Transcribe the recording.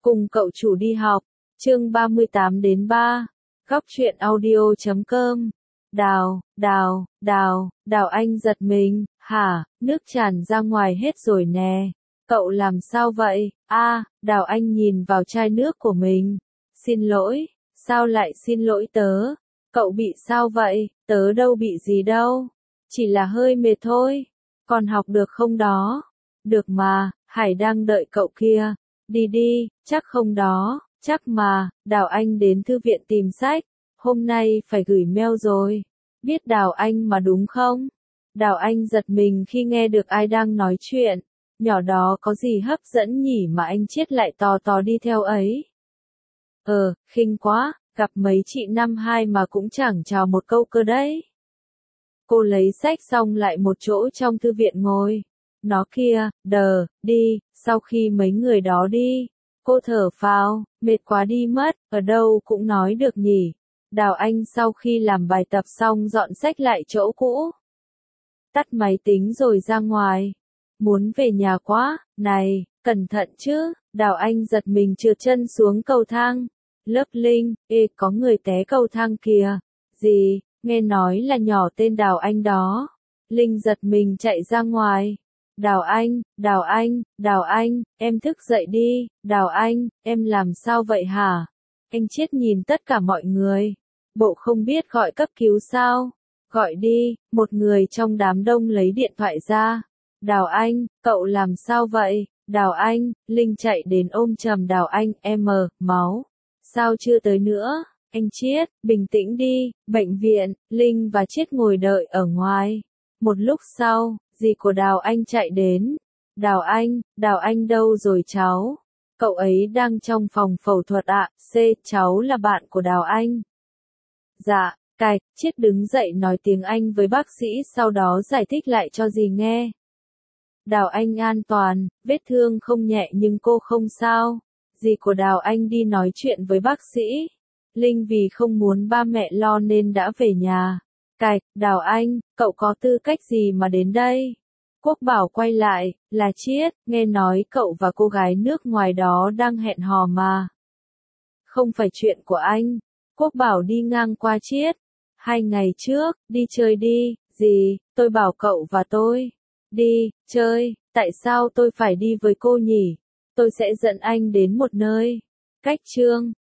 Cùng cậu chủ đi học. Chương 38 đến 3. Góc truyện audio.com. Đào Anh giật mình, hả, nước tràn ra ngoài hết rồi nè. Cậu làm sao vậy? Đào Anh nhìn vào chai nước của mình. Xin lỗi, sao lại xin lỗi tớ? Cậu bị sao vậy? Tớ đâu bị gì đâu. Chỉ là hơi mệt thôi. Còn học được không đó? Được mà, Hải đang đợi cậu kia. Đi đi, chắc không đó, chắc mà. Đào Anh đến thư viện tìm sách. Hôm nay phải gửi mail rồi. Biết Đào Anh mà đúng không? Đào Anh giật mình khi nghe được ai đang nói chuyện. Nhỏ đó có gì hấp dẫn nhỉ mà anh Chiết lại tò đi theo ấy. Khinh quá, gặp mấy chị năm 2 mà cũng chẳng chào một câu cơ đấy. Cô lấy sách xong lại một chỗ trong thư viện ngồi. Nó kia, đi, sau khi mấy người đó đi. Cô thở phào, mệt quá đi mất, ở đâu cũng nói được nhỉ. Đào Anh sau khi làm bài tập xong dọn sách lại chỗ cũ. Tắt máy tính rồi ra ngoài. Muốn về nhà quá, này, cẩn thận chứ. Đào Anh giật mình trượt chân xuống cầu thang. Lớp Linh, có người té cầu thang kìa. Gì, nghe nói là nhỏ tên Đào Anh đó. Linh giật mình chạy ra ngoài. Đào Anh, em thức dậy đi. Đào Anh, em làm sao vậy hả? Anh Chiết nhìn tất cả mọi người. Bộ không biết gọi cấp cứu sao? Gọi đi, một người trong đám đông lấy điện thoại ra. Đào Anh, cậu làm sao vậy? Đào Anh, Linh chạy đến ôm chầm Đào Anh, máu. Sao chưa tới nữa? Anh Chiết, bình tĩnh đi, bệnh viện. Linh và Chiết ngồi đợi ở ngoài. Một lúc sau, dì của Đào Anh chạy đến. Đào Anh đâu rồi cháu? Cậu ấy đang trong phòng phẫu thuật ạ. Cháu là bạn của Đào Anh. Dạ, Chiết đứng dậy nói tiếng Anh với bác sĩ sau đó giải thích lại cho dì nghe. Đào Anh an toàn, vết thương không nhẹ nhưng cô không sao. Dì của Đào Anh đi nói chuyện với bác sĩ. Linh vì không muốn ba mẹ lo nên đã về nhà. Đào Anh, cậu có tư cách gì mà đến đây? Quốc Bảo quay lại, là Chiết, nghe nói cậu và cô gái nước ngoài đó đang hẹn hò mà. Không phải chuyện của anh. Quốc Bảo đi ngang qua Chiết. 2 ngày trước, đi chơi đi, gì, tôi bảo cậu và tôi. Đi, chơi, tại sao tôi phải đi với cô nhỉ? Tôi sẽ dẫn anh đến một nơi. Cách chương